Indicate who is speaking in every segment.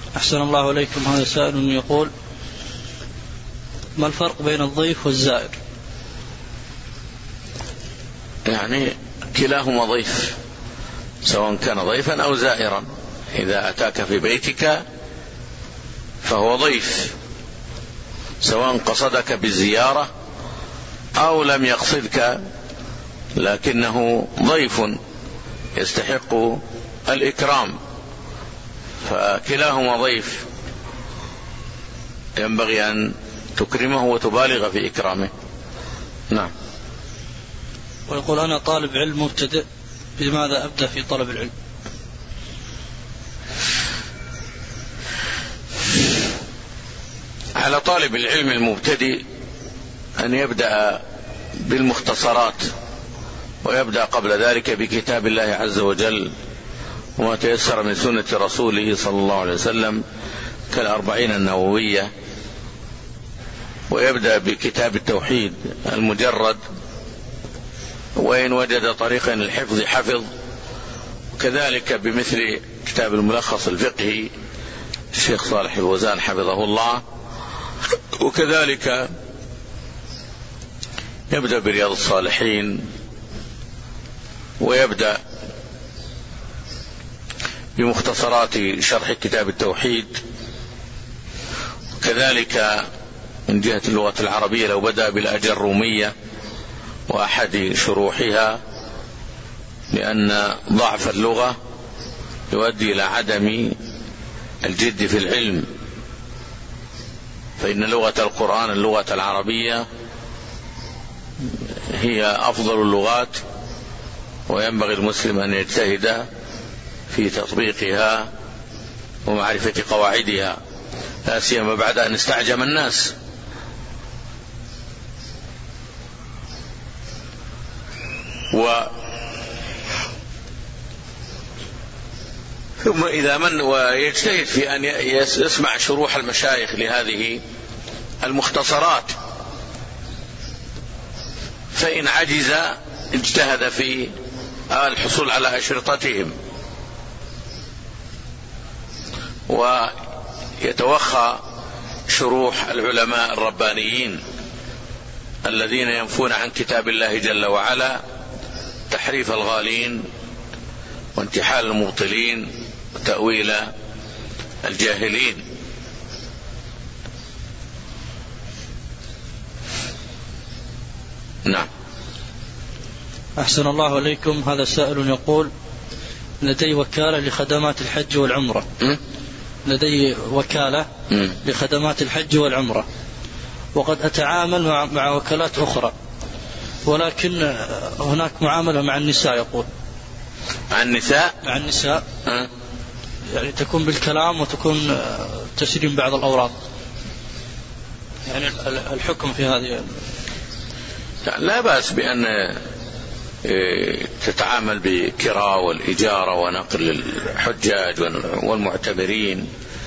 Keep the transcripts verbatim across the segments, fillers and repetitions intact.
Speaker 1: أحسن الله إليكم. هذا سائل يقول: ما الفرق بين الضيف والزائر؟
Speaker 2: يعني كلاهما ضيف، سواء كان ضيفا أو زائرا. إذا أتاك في بيتك فهو ضيف، سواء قصدك بالزيارة أو لم يقصدك، لكنه ضيف يستحق الإكرام، فكلاهما ضيف ينبغي أن تكرمه وتبالغ في إكرامه. نعم.
Speaker 1: ويقول: أنا طالب علم مبتدئ، بماذا أبدأ في طلب العلم؟
Speaker 2: على طالب العلم المبتدئ أن يبدأ بالمختصرات، ويبدأ قبل ذلك بكتاب الله عز وجل وما تيسر من سنة رسوله صلى الله عليه وسلم كالأربعين النووية، ويبدأ بكتاب التوحيد المجرد، وإن وجد طريقا للحفظ حفظ، وكذلك بمثل كتاب الملخص الفقهي الشيخ صالح الوزان حفظه الله، وكذلك يبدأ برياض الصالحين، ويبدأ بمختصرات شرح كتاب التوحيد، وكذلك من جهة اللغة العربية لو بدأ بالأجرومية وأحد شروحها، لأن ضعف اللغة يؤدي إلى عدم الجد في العلم، فإن لغة القرآن اللغة العربية هي أفضل اللغات، وينبغي المسلم أن يجتهد في تطبيقها ومعرفة قواعدها، لا سيما بعد أن استعجم الناس. و ثم إذا من ويجتهد في أن يسمع شروح المشايخ لهذه المختصرات، فإن عجز اجتهد في الحصول على أشرطتهم، ويتوخى شروح العلماء الربانيين الذين ينفون عن كتاب الله جل وعلا تحريف الغالين وانتحال المبطلين وتأويل الجاهلين. نعم.
Speaker 1: أحسن الله إليكم. هذا سائل يقول: لدي وكالة لخدمات الحج والعمرة. م? لدي وكالة م? لخدمات الحج والعمرة، وقد أتعامل مع, مع وكالات أخرى، ولكن هناك معاملة مع النساء. يقول:
Speaker 2: مع النساء
Speaker 1: مع النساء
Speaker 2: م?
Speaker 1: يعني تكون بالكلام وتكون تسليم بعض الأوراق، يعني الحكم في هذه.
Speaker 2: لا بأس بأن تتعامل بكراء والإجارة ونقل الحجاج والمعتمرين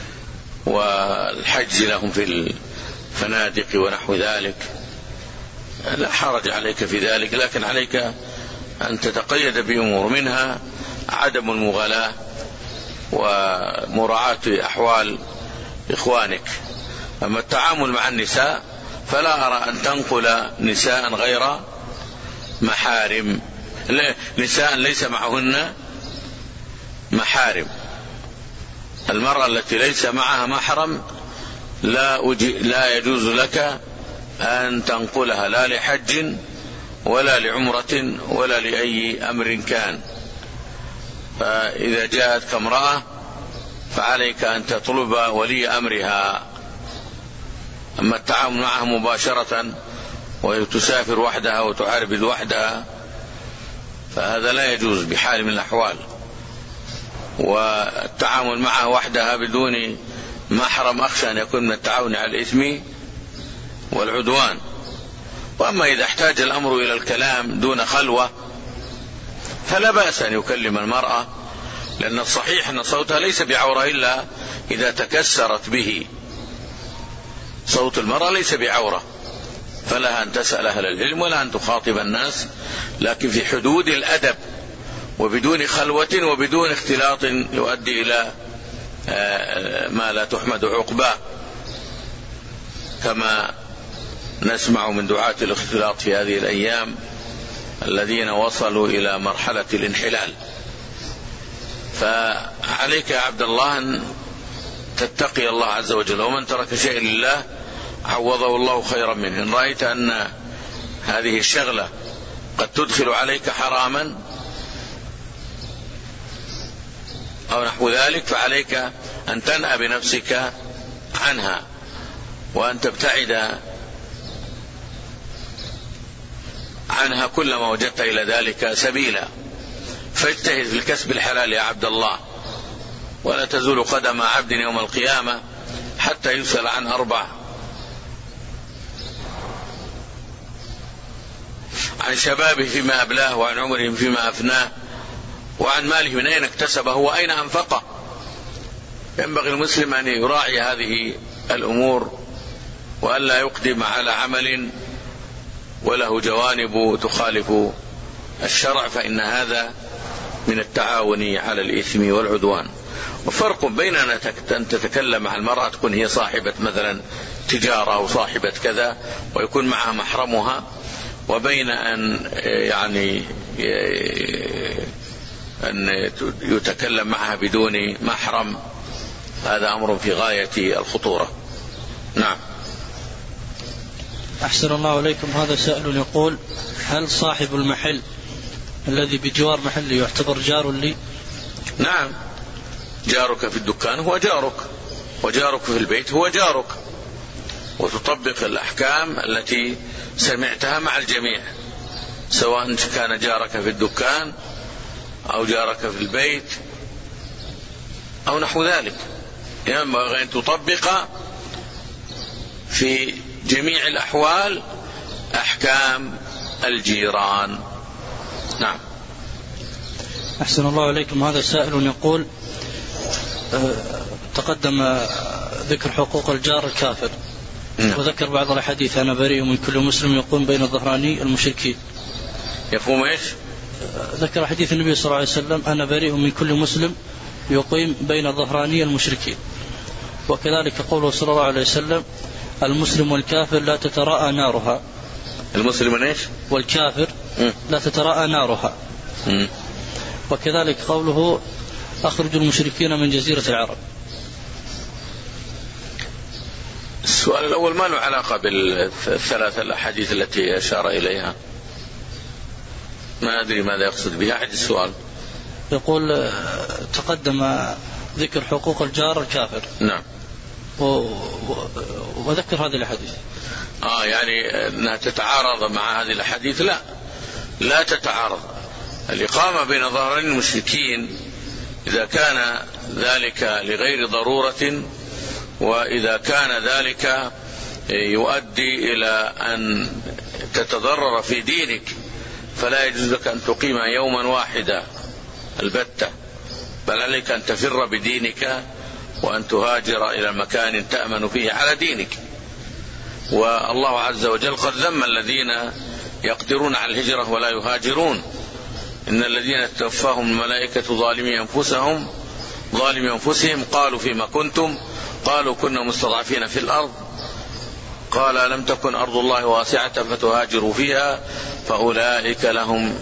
Speaker 2: والحج لهم في الفنادق ونحو ذلك، لا حرج عليك في ذلك، لكن عليك أن تتقيد بأمور، منها عدم المغالاة ومراعاة أحوال إخوانك. أما التعامل مع النساء فلا أرى أن تنقل نساء غير محارم، نساء ليس معهن محارم. المرأة التي ليس معها محرم لا, لا يجوز لك أن تنقلها لا لحج ولا لعمرة ولا لأي أمر كان. فإذا جاءتك امرأة فعليك أن تطلب ولي أمرها. أما التعامل معها مباشرة وتسافر وحدها وتعربد وحدها فهذا لا يجوز بحال من الأحوال، والتعامل معها وحدها بدون محرم أخشى أن يكون من التعاون على الإثم والعدوان. وأما إذا احتاج الأمر إلى الكلام دون خلوة فلا بأس أن يكلم المرأة، لأن الصحيح أن صوتها ليس بعورة إلا إذا تكسرت به. صوت المرأة ليس بعورة، فلها أن تسأل أهل العلم ولا أن تخاطب الناس، لكن في حدود الأدب وبدون خلوة وبدون اختلاط يؤدي إلى ما لا تحمد عقباه، كما نسمع من دعاة الاختلاط في هذه الأيام الذين وصلوا إلى مرحلة الانحلال. فعليك يا عبد الله أن تتقي الله عز وجل، ومن ترك شيء لله عوضه الله خيرا منه. إن رأيت أن هذه الشغلة قد تدخل عليك حراما أو نحو ذلك فعليك أن تنأى بنفسك عنها، وأن تبتعد عنها كلما وجدت إلى ذلك سبيلا. فاجتهد في الكسب الحلال يا عبد الله، ولا تزول قدم عبد يوم القيامة حتى يسأل عن أربع: عن شبابه فيما أبلاه، وعن عمره فيما أفناه، وعن ماله من أين اكتسبه وأين أنفقه. ينبغي المسلم أن يراعي هذه الأمور، وألا يقدم على عمل وله جوانب تخالف الشرع، فإن هذا من التعاون على الإثم والعدوان. وفرق بين أن تتكلم مع المرأة تكون هي صاحبة مثلا تجارة أو صاحبة كذا ويكون معها محرمها، وبين أن يعني أن يتكلم معها بدون محرم. هذا أمر في غاية الخطورة. نعم.
Speaker 1: أحسن الله إليكم. هذا سائل يقول: هل صاحب المحل الذي بجوار محلي يعتبر جار لي؟
Speaker 2: نعم، جارك في الدكان هو جارك، وجارك في البيت هو جارك، وتطبق الأحكام التي سمعتها مع الجميع، سواء كان جارك في الدكان أو جارك في البيت أو نحو ذلك. ينبغي أن تطبق في جميع الأحوال أحكام الجيران. نعم.
Speaker 1: أحسن الله إليكم. هذا سائل يقول: تقدم ذكر حقوق الجار الكافر، وذكر بعض الحديث: أنا بريء من كل مسلم يقوم بين ظهراني المشركين.
Speaker 2: يفهم إيش؟
Speaker 1: ذكر حديث النبي صلى الله عليه وسلم: أنا بريء من كل مسلم يقيم بين ظهراني المشركين. وكذلك قوله صلى الله عليه وسلم: المسلم والكافر لا تتراءى نارها.
Speaker 2: المسلم ايش؟
Speaker 1: والكافر م. لا تتراءى نارها. م. وكذلك قوله: أخرج المشركين من جزيرة العرب.
Speaker 2: السؤال الأول ما له علاقة بالثلاثة الأحاديث التي أشار إليها، ما أدري ماذا يقصد بها. أحد السؤال
Speaker 1: يقول: تقدم ذكر حقوق الجار الكافر.
Speaker 2: نعم.
Speaker 1: و... وذكر هذه الحديث.
Speaker 2: آه يعني أنها تتعارض مع هذه الحديث؟ لا، لا تتعارض. الإقامة بين ظهرين المشركين إذا كان ذلك لغير ضرورة، وإذا كان ذلك يؤدي إلى أن تتضرر في دينك، فلا يجوز لك أن تقيم يوما واحدا البتة، بل عليك أن تفر بدينك وأن تهاجر إلى مكان تأمن فيه على دينك. والله عز وجل قد ذم الذين يقدرون على الهجرة ولا يهاجرون: إن الذين توفاهم الملائكة ظالمي أنفسهم ظالمي أنفسهم قالوا فيما كنتم قالوا كنا مستضعفين في الأرض قال لم تكن أرض الله واسعة فتهاجروا فيها فأولئك لهم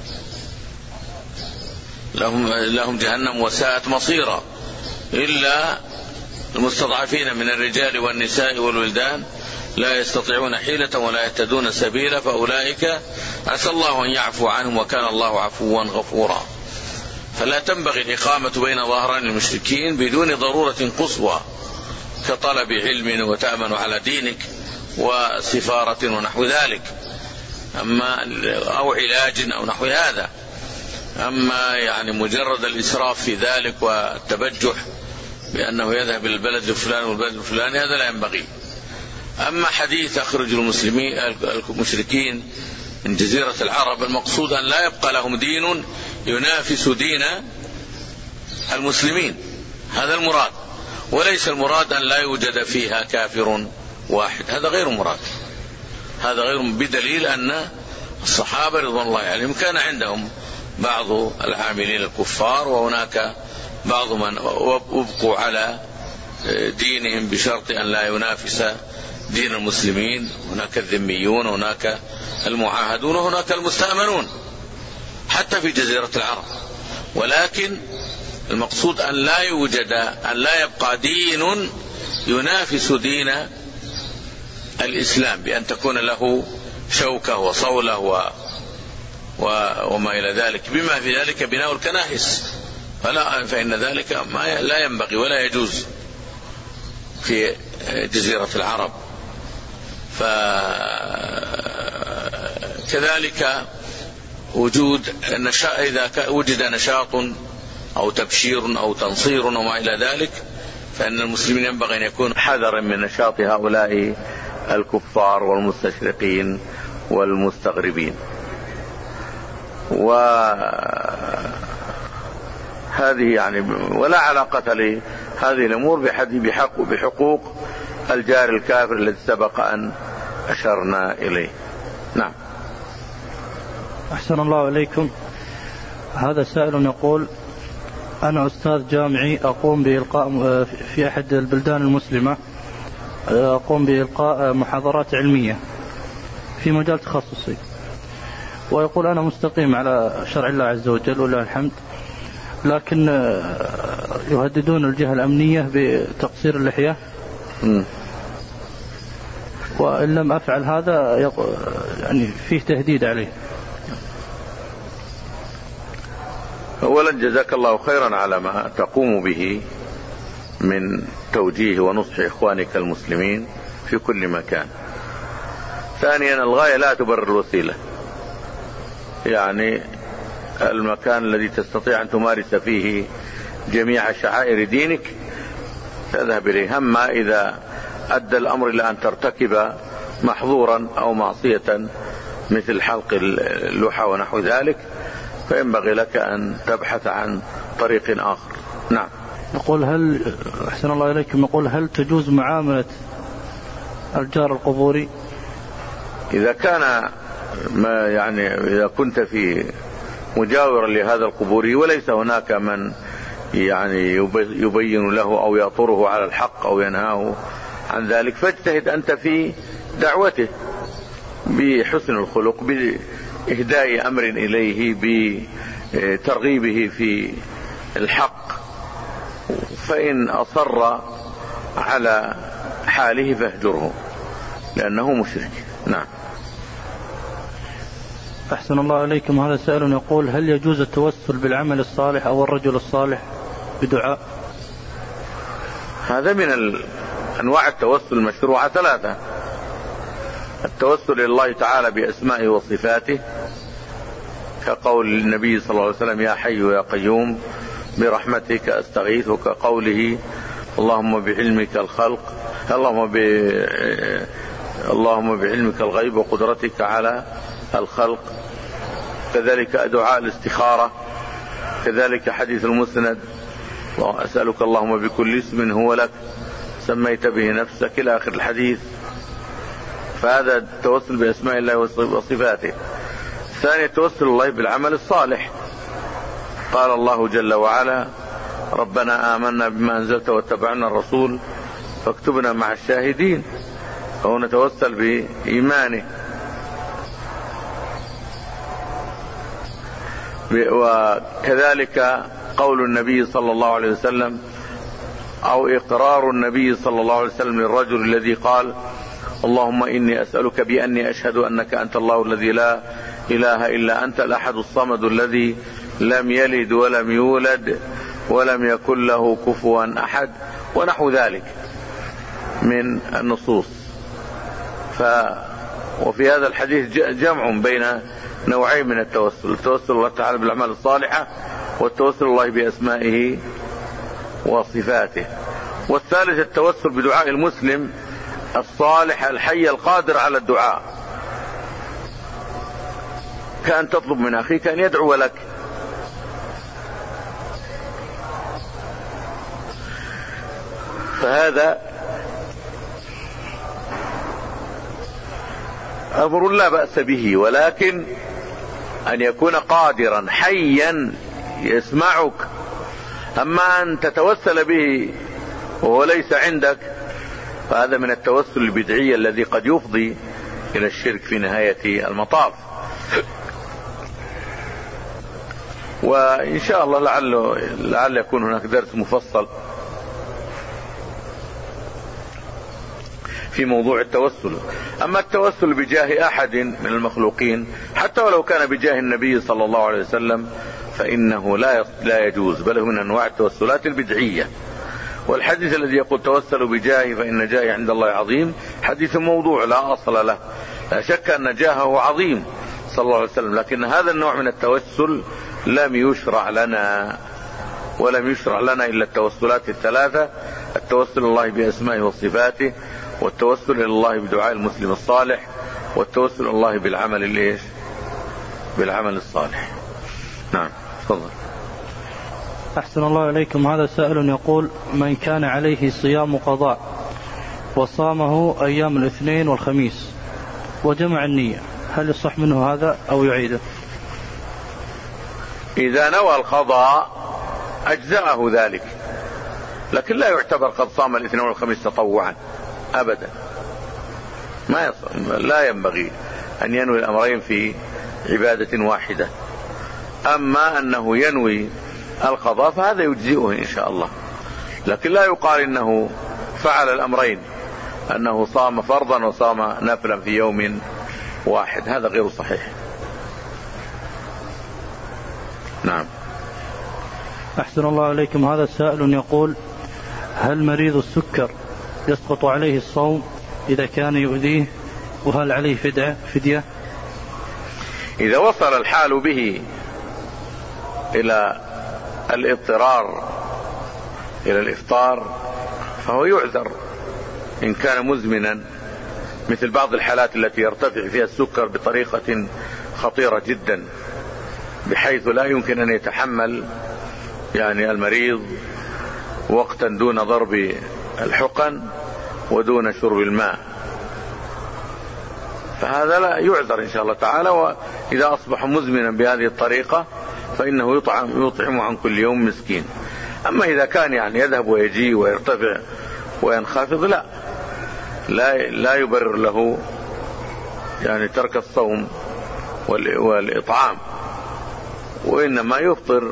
Speaker 2: لهم لهم جهنم وساءت مصيرا إلا المستضعفين من الرجال والنساء والولدان لا يستطيعون حيلة ولا يهتدون سبيلا فأولئك عسى الله أن يعفو عنهم وكان الله عفوا غفورا. فلا تنبغي الإقامة بين ظهران المشركين بدون ضرورة قصوى كطلب علم وتأمن على دينك وسفارة ونحو ذلك، أما أو علاج أو نحو هذا. أما يعني مجرد الإسراف في ذلك والتبجح بأنه يذهب إلى البلد الفلاني والبلد الفلاني هذا لا ينبغي. أما حديث أخرج المسلمين المشركين من جزيرة العرب، المقصود أن لا يبقى لهم دين ينافس دين المسلمين، هذا المراد، وليس المراد أن لا يوجد فيها كافر واحد، هذا غير مراد، هذا غير، بدليل أن الصحابة رضوان الله عليهم كان عندهم بعض العاملين الكفار وهناك بعضهم أبقوا على دينهم بشرط أن لا ينافس دين المسلمين. هناك الذميون، هناك المعاهدون، وهناك المستأمنون حتى في جزيرة العرب. ولكن المقصود أن لا يوجد أن لا يبقى دين ينافس دين الإسلام بأن تكون له شوكة وصولة و وما إلى ذلك، بما في ذلك بناء الكنائس، فلا فإن ذلك ما لا ينبغي ولا يجوز في جزيرة العرب. فكذلك وجود نشاط، إذا وجد نشاط أو تبشير أو تنصير وما إلى ذلك، فإن المسلمين ينبغي أن يكون حذرا من نشاط هؤلاء الكفار والمستشرقين والمستغربين. وهذه يعني ولا علاقة لهذه الأمور بحق بحقوق الجار الكافر الذي سبق أن أشرنا إليه. نعم.
Speaker 1: أحسن الله إليكم. هذا سائل يقول: أنا أستاذ جامعي أقوم بإلقاء في أحد البلدان المسلمة، أقوم بإلقاء محاضرات علمية في مجال تخصصي، ويقول أنا مستقيم على شرع الله عز وجل ولله الحمد، لكن يهددون الجهة الأمنية بتقصير اللحية، وإن لم أفعل هذا يعني فيه تهديد عليه.
Speaker 2: أولا جزاك الله خيرا على ما تقوم به من توجيه ونصح إخوانك المسلمين في كل مكان. ثانيا الغاية لا تبرر الوسيلة، يعني المكان الذي تستطيع أن تمارس فيه جميع شعائر دينك تذهب إليه. هم إذا أدى الأمر إلى أن ترتكب محظورا أو معصية مثل حلق اللحى ونحو ذلك، فينبغي لك أن تبحث عن طريق آخر. نعم.
Speaker 1: يقول: هل أحسن الله إليكم، يقول: هل تجوز معاملة الجار القبوري؟
Speaker 2: إذا كان ما يعني إذا كنت في مجاورا لهذا القبوري وليس هناك من يعني يبين له أو يأطره على الحق أو ينهاه عن ذلك، فاجتهد أنت في دعوته بحسن الخلق، بإهداء أمر إليه، بترغيبه في الحق. فإن أصر على حاله فاهجره لأنه مشرك. نعم.
Speaker 1: أحسن الله إليكم. هذا سائل يقول: هل يجوز التوسل بالعمل الصالح أو الرجل الصالح بدعاء؟
Speaker 2: هذا من أنواع التوسل المشروعة ثلاثة: التوسل إلى الله تعالى بأسمائه وصفاته كقول النبي صلى الله عليه وسلم: يا حي يا قيوم برحمتك أستغيث، وكقوله: اللهم بعلمك الخلق اللهم ب... اللهم بعلمك الغيب وقدرتك على الخلق. كذلك دعاء الاستخارة، كذلك حديث المسند: أسألك اللهم بكل اسم هو لك سميت به نفسك، إلى آخر الحديث. فهذا التوسل بأسماء الله وصفاته. ثاني التوسل الله بالعمل الصالح. قال الله جل وعلا: ربنا آمنا بما أنزلت واتبعنا الرسول فاكتبنا مع الشاهدين، فهو نتوسل بإيمانه. وكذلك قول النبي صلى الله عليه وسلم أو إقرار النبي صلى الله عليه وسلم للرجل الذي قال: اللهم إني أسألك بأني أشهد أنك أنت الله الذي لا إله إلا أنت الأحد الصمد الذي لم يلد ولم يولد ولم يكن له كفوا أحد، ونحو ذلك من النصوص. ف وفي هذا الحديث جمع بين نوعين من التوسل: التوسل الله تعالى بالأعمال الصالحة، والتوسل الله بأسمائه وصفاته. والثالث التوسل بدعاء المسلم الصالح الحي القادر على الدعاء، كأن تطلب من أخيك أن يدعو لك. فهذا أمر لا بأس به، ولكن أن يكون قادرا حيا يسمعك أما أن تتوسل به وهو ليس عندك فهذا من التوسل البدعي الذي قد يفضي إلى الشرك في نهاية المطاف. وإن شاء الله لعل, لعل يكون هناك درس مفصل في موضوع التوسل. أما التوسل بجاه أحد من المخلوقين حتى ولو كان بجاه النبي صلى الله عليه وسلم فإنه لا لا يجوز، بل هو من أنواع التوسلات البدعية. والحديث الذي يقول توسلوا بجاهي فإن جاهي عند الله عظيم حديث موضوع لا أصل له. لا شك أن جاهه عظيم صلى الله عليه وسلم، لكن هذا النوع من التوسل لم يشرع لنا، ولم يشرع لنا إلا التوسلات الثلاثة: التوسل الله بأسمائه وصفاته، والتوسل إلى الله بدعاء المسلم الصالح، والتوسل إلى الله بالعمل الإيش؟ بالعمل الصالح. نعم تفضل.
Speaker 1: أحسن الله إليكم. هذا سائل يقول: من كان عليه صيام قضاء وصامه أيام الاثنين والخميس وجمع النية، هل يصح منه هذا أو يعيده؟
Speaker 2: إذا نوى القضاء أجزأه ذلك، لكن لا يعتبر قد صام الاثنين والخميس تطوعا أبدا. ما يصح، لا ينبغي أن ينوي الأمرين في عبادة واحدة. أما أنه ينوي القضاء فهذا يجزئه إن شاء الله، لكن لا يقال إنه فعل الأمرين، أنه صام فرضا وصام نفلا في يوم واحد، هذا غير صحيح. نعم.
Speaker 1: أحسن الله إليكم. هذا سائل يقول: هل مريض السكر يسقط عليه الصوم إذا كان يؤذيه، وهل عليه فدية؟ فدية
Speaker 2: إذا وصل الحال به إلى الاضطرار إلى الإفطار فهو يعذر إن كان مزمنا، مثل بعض الحالات التي يرتفع فيها السكر بطريقة خطيرة جدا بحيث لا يمكن أن يتحمل يعني المريض وقتا دون ضرب الحقن ودون شرب الماء، فهذا لا يعذر إن شاء الله تعالى. وإذا أصبح مزمنا بهذه الطريقة فإنه يطعم, يطعم عن كل يوم مسكين. أما إذا كان يعني يذهب ويجي ويرتفع وينخفض لا لا, لا يبرر له يعني ترك الصوم والإطعام، وإنما يفطر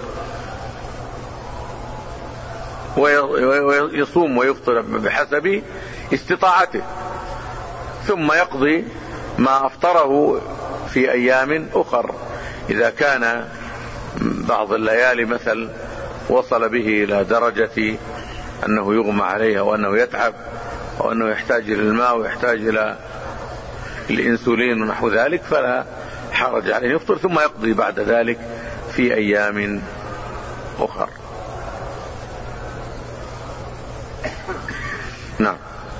Speaker 2: ويصوم ويفطر بحسب استطاعته، ثم يقضي ما أفطره في أيام أخر. إذا كان بعض الليالي مثل وصل به إلى درجة أنه يغمى عليه وأنه يتعب وأنه يحتاج إلى الماء ويحتاج إلى الإنسولين ونحو ذلك فلا حرج عليه، يفطر ثم يقضي بعد ذلك في أيام أخر. نعم.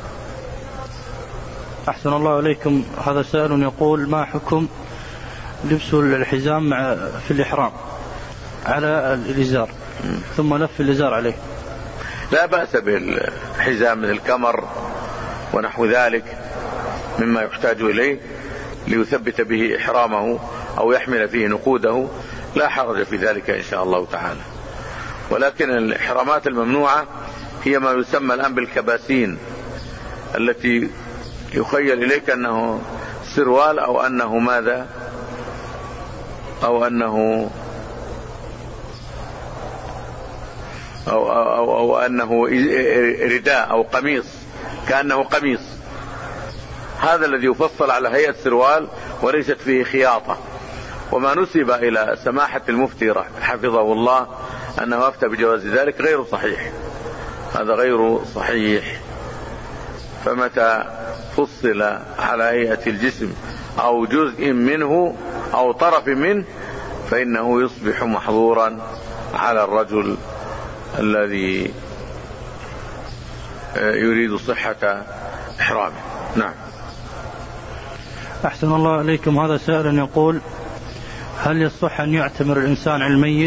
Speaker 1: أحسن الله إليكم. هذا سائل يقول: ما حكم لبس الحزام مع في الإحرام على الإزار ثم لف الإزار عليه؟
Speaker 2: لا بأس بالحزام مثل الكمر ونحو ذلك مما يحتاج إليه ليثبت به إحرامه أو يحمل فيه نقوده، لا حرج في ذلك إن شاء الله تعالى. ولكن الإحرامات الممنوعة هي ما يسمى الآن بالكباسين، التي يخيل إليك أنه سروال أو أنه ماذا أو أنه أو, أو, أو أنه رداء أو قميص، كأنه قميص. هذا الذي يفصل على هيئة سروال وليست فيه خياطة. وما نسب إلى سماحة المفتي حفظه الله أنه أفتى بجواز ذلك غير صحيح، هذا غير صحيح. فمتى فصل على هيئة الجسم أو جزء منه أو طرف منه فإنه يصبح محظورا على الرجل الذي يريد صحة إحرامه. نعم.
Speaker 1: أحسن الله إليكم. هذا سائل يقول: هل يصح أن يعتمر الإنسان عن الميت؟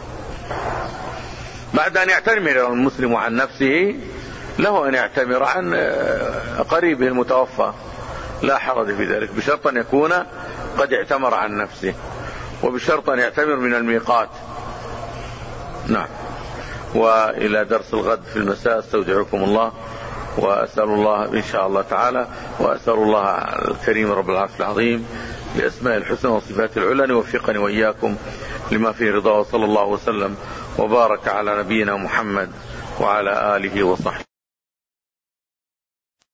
Speaker 2: بعد أن يعتمر المسلم عن نفسه له أن يعتمر عن قريبه المتوفى، لا حرج في ذلك، بشرط أن يكون قد اعتمر عن نفسه، وبشرط أن يعتمر من الميقات. نعم. وإلى درس الغد في المساء. استودعكم الله، وأسأل الله إن شاء الله تعالى وأسأل الله الكريم رب العرش العظيم بأسماء الحسنى وصفات العلى أن يوفقني وإياكم لما فيه رضاه، وصلى الله وسلم وبارك على نبينا محمد وعلى آله وصحبه.